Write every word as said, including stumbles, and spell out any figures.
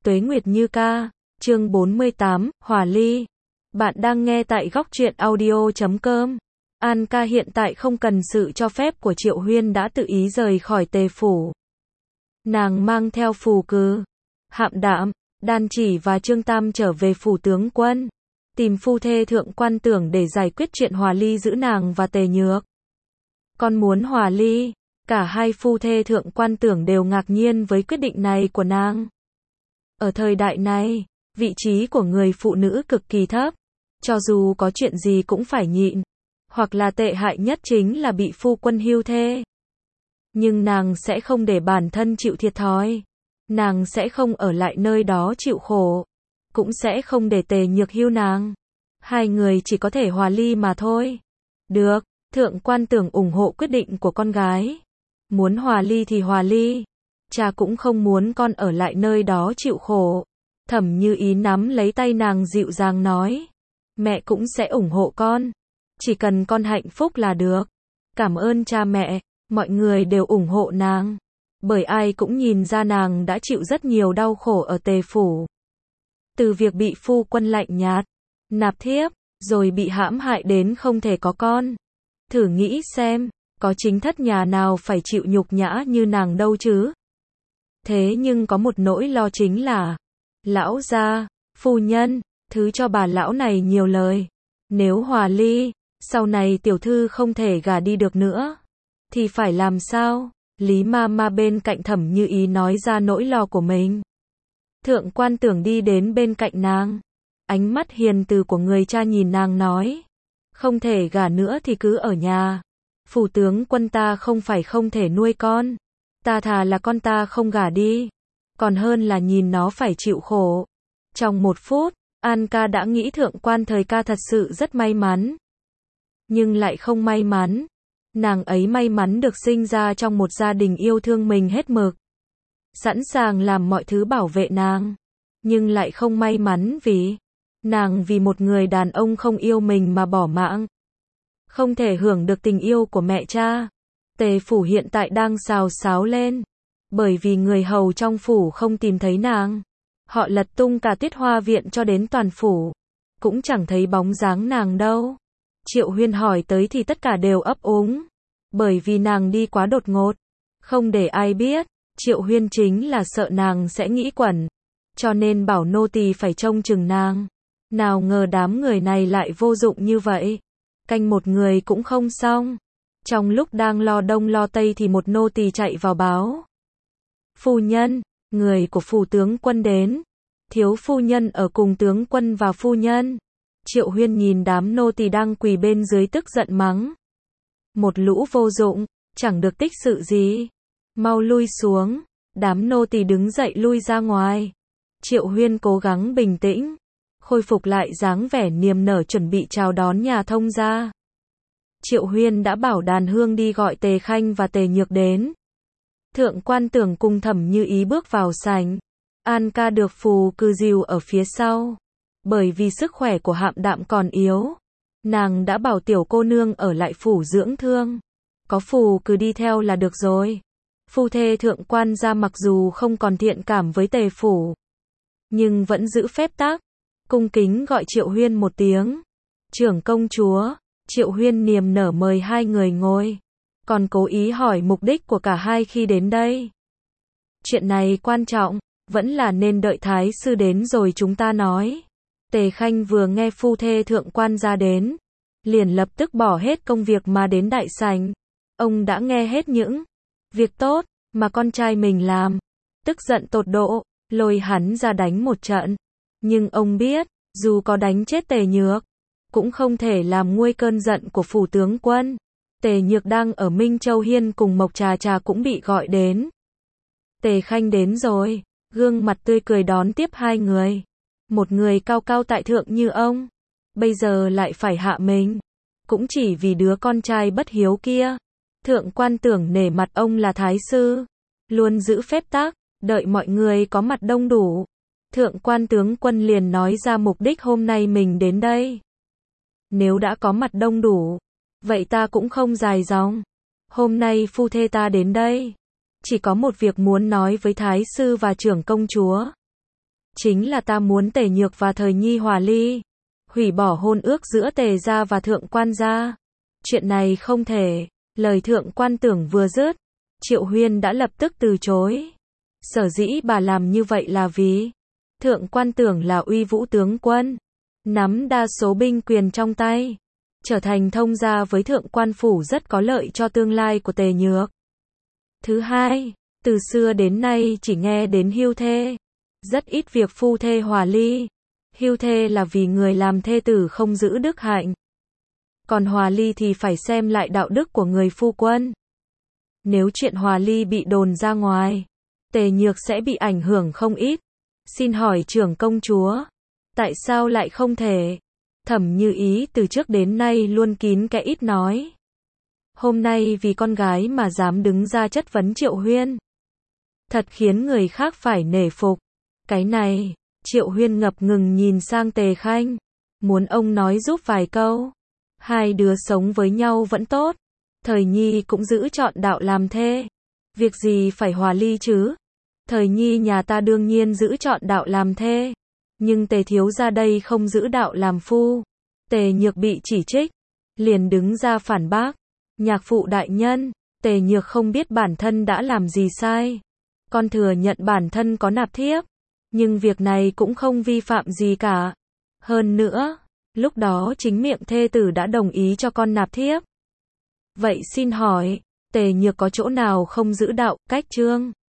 Tuế Nguyệt Như ca, chương bốn mươi tám, Hòa ly. Bạn đang nghe tại góc truyện audio chấm com. An ca hiện tại không cần sự cho phép của Triệu Huyên đã tự ý rời khỏi Tề phủ. Nàng mang theo Phù Cừ, Hạm Đạm, Đan Chỉ và Trương Tam trở về phủ tướng quân, tìm phu thê Thượng Quan Tưởng để giải quyết chuyện hòa ly giữa nàng và Tề Nhược. Con muốn hòa ly, cả hai phu thê Thượng Quan Tưởng đều ngạc nhiên với quyết định này của nàng. Ở thời đại này, vị trí của người phụ nữ cực kỳ thấp, cho dù có chuyện gì cũng phải nhịn, hoặc là tệ hại nhất chính là bị phu quân hưu thê. Nhưng nàng sẽ không để bản thân chịu thiệt thòi, nàng sẽ không ở lại nơi đó chịu khổ, cũng sẽ không để Tề Nhược hưu nàng. Hai người chỉ có thể hòa ly mà thôi. Được, Thượng Quan Tưởng ủng hộ quyết định của con gái. Muốn hòa ly thì hòa ly. Cha cũng không muốn con ở lại nơi đó chịu khổ. Thẩm Như Ý nắm lấy tay nàng dịu dàng nói. Mẹ cũng sẽ ủng hộ con. Chỉ cần con hạnh phúc là được. Cảm ơn cha mẹ, mọi người đều ủng hộ nàng. Bởi ai cũng nhìn ra nàng đã chịu rất nhiều đau khổ ở Tề phủ. Từ việc bị phu quân lạnh nhạt, nạp thiếp, rồi bị hãm hại đến không thể có con. Thử nghĩ xem, có chính thất nhà nào phải chịu nhục nhã như nàng đâu chứ? Thế nhưng có một nỗi lo chính là, lão gia, phu nhân, thứ cho bà lão này nhiều lời. Nếu hòa ly, sau này tiểu thư không thể gả đi được nữa, thì phải làm sao? Lý ma ma bên cạnh Thẩm Như Ý nói ra nỗi lo của mình. Thượng Quan Tưởng đi đến bên cạnh nàng. Ánh mắt hiền từ của người cha nhìn nàng nói. Không thể gả nữa thì cứ ở nhà. Phủ tướng quân ta không phải không thể nuôi con. Ta thà là con ta không gả đi, còn hơn là nhìn nó phải chịu khổ. Trong một phút, An ca đã nghĩ Thượng Quan Thời ca thật sự rất may mắn. Nhưng lại không may mắn. Nàng ấy may mắn được sinh ra trong một gia đình yêu thương mình hết mực, sẵn sàng làm mọi thứ bảo vệ nàng. Nhưng lại không may mắn vì nàng vì một người đàn ông không yêu mình mà bỏ mạng. Không thể hưởng được tình yêu của mẹ cha. Tề phủ hiện tại đang xào xáo lên. Bởi vì người hầu trong phủ không tìm thấy nàng. Họ lật tung cả Tuyết Hoa viện cho đến toàn phủ. Cũng chẳng thấy bóng dáng nàng đâu. Triệu Huyên hỏi tới thì tất cả đều ấp úng. Bởi vì nàng đi quá đột ngột. Không để ai biết. Triệu Huyên chính là sợ nàng sẽ nghĩ quẩn. Cho nên bảo nô tỳ phải trông chừng nàng. Nào ngờ đám người này lại vô dụng như vậy. Canh một người cũng không xong. Trong lúc đang lo đông lo tây thì một nô tỳ chạy vào báo. Phu nhân, người của phủ tướng quân đến. Thiếu phu nhân ở cùng tướng quân và phu nhân. Triệu Huyên nhìn đám nô tỳ đang quỳ bên dưới tức giận mắng. Một lũ vô dụng, chẳng được tích sự gì. Mau lui xuống. Đám nô tỳ đứng dậy lui ra ngoài. Triệu Huyên cố gắng bình tĩnh, khôi phục lại dáng vẻ niềm nở chuẩn bị chào đón nhà thông gia. Triệu Huyên đã bảo đàn hương đi gọi Tề Khanh và Tề Nhược đến. Thượng Quan Tưởng cùng Thẩm Như Ý bước vào sảnh. An ca được Phù Cừ dìu ở phía sau. Bởi vì sức khỏe của Hạm Đạm còn yếu, nàng đã bảo tiểu cô nương ở lại phủ dưỡng thương. Có Phù Cừ đi theo là được rồi. Phu thê Thượng Quan gia mặc dù không còn thiện cảm với Tề phủ, nhưng vẫn giữ phép tắc, cung kính gọi Triệu Huyên một tiếng. Trưởng công chúa. Triệu Huyên niềm nở mời hai người ngồi, còn cố ý hỏi mục đích của cả hai khi đến đây. Chuyện này quan trọng, vẫn là nên đợi thái sư đến rồi chúng ta nói. Tề Khanh vừa nghe phu thê Thượng Quan gia đến, liền lập tức bỏ hết công việc mà đến đại sảnh. Ông đã nghe hết những việc tốt mà con trai mình làm, tức giận tột độ, lôi hắn ra đánh một trận. Nhưng ông biết, dù có đánh chết Tề Nhược, cũng không thể làm nguôi cơn giận của phủ tướng quân. Tề Nhược đang ở Minh Châu Hiên cùng Mộc Trà Trà cũng bị gọi đến. Tề Khanh đến rồi, gương mặt tươi cười đón tiếp hai người. Một người cao cao tại thượng như ông, bây giờ lại phải hạ mình, cũng chỉ vì đứa con trai bất hiếu kia. Thượng Quan Tưởng nể mặt ông là thái sư, luôn giữ phép tắc, đợi mọi người có mặt đông đủ. Thượng Quan tướng quân liền nói ra mục đích hôm nay mình đến đây. Nếu đã có mặt đông đủ, vậy ta cũng không dài dòng. Hôm nay phu thê ta đến đây, chỉ có một việc muốn nói với thái sư và trưởng công chúa. chính là ta muốn Tề Nhược và Thời Nhi hòa ly, hủy bỏ hôn ước giữa Tề gia và Thượng quan gia. Chuyện này không thể. Lời Thượng quan Tưởng vừa dứt, Triệu Huyên đã lập tức từ chối. Sở dĩ bà làm như vậy là vì Thượng quan Tưởng là uy vũ tướng quân, nắm đa số binh quyền trong tay, trở thành thông gia với Thượng quan phủ rất có lợi cho tương lai của Tề Nhược. Thứ hai, từ xưa đến nay chỉ nghe đến hưu thê, rất ít việc phu thê hòa ly. Hưu thê là vì người làm thê tử không giữ đức hạnh, còn hòa ly thì phải xem lại đạo đức của người phu quân. Nếu chuyện hòa ly bị đồn ra ngoài, Tề Nhược sẽ bị ảnh hưởng không ít. Xin hỏi trưởng công chúa, tại sao lại không thể? Thẩm Như Ý từ trước đến nay luôn kín kẽ ít nói. Hôm nay vì con gái mà dám đứng ra chất vấn Triệu Huyên, thật khiến người khác phải nể phục. Cái này, Triệu Huyên ngập ngừng nhìn sang Tề Khanh, muốn ông nói giúp vài câu. Hai đứa sống với nhau vẫn tốt, Thời Nhi cũng giữ chọn đạo làm thê, việc gì phải hòa ly chứ? Thời Nhi nhà ta đương nhiên giữ chọn đạo làm thê, nhưng Tề thiếu gia đây không giữ đạo làm phu. Tề Nhược bị chỉ trích, liền đứng ra phản bác. Nhạc phụ đại nhân, Tề Nhược không biết bản thân đã làm gì sai. Con thừa nhận bản thân có nạp thiếp, nhưng việc này cũng không vi phạm gì cả. Hơn nữa, lúc đó chính miệng thê tử đã đồng ý cho con nạp thiếp. Vậy xin hỏi, Tề Nhược có chỗ nào không giữ đạo, cách chương?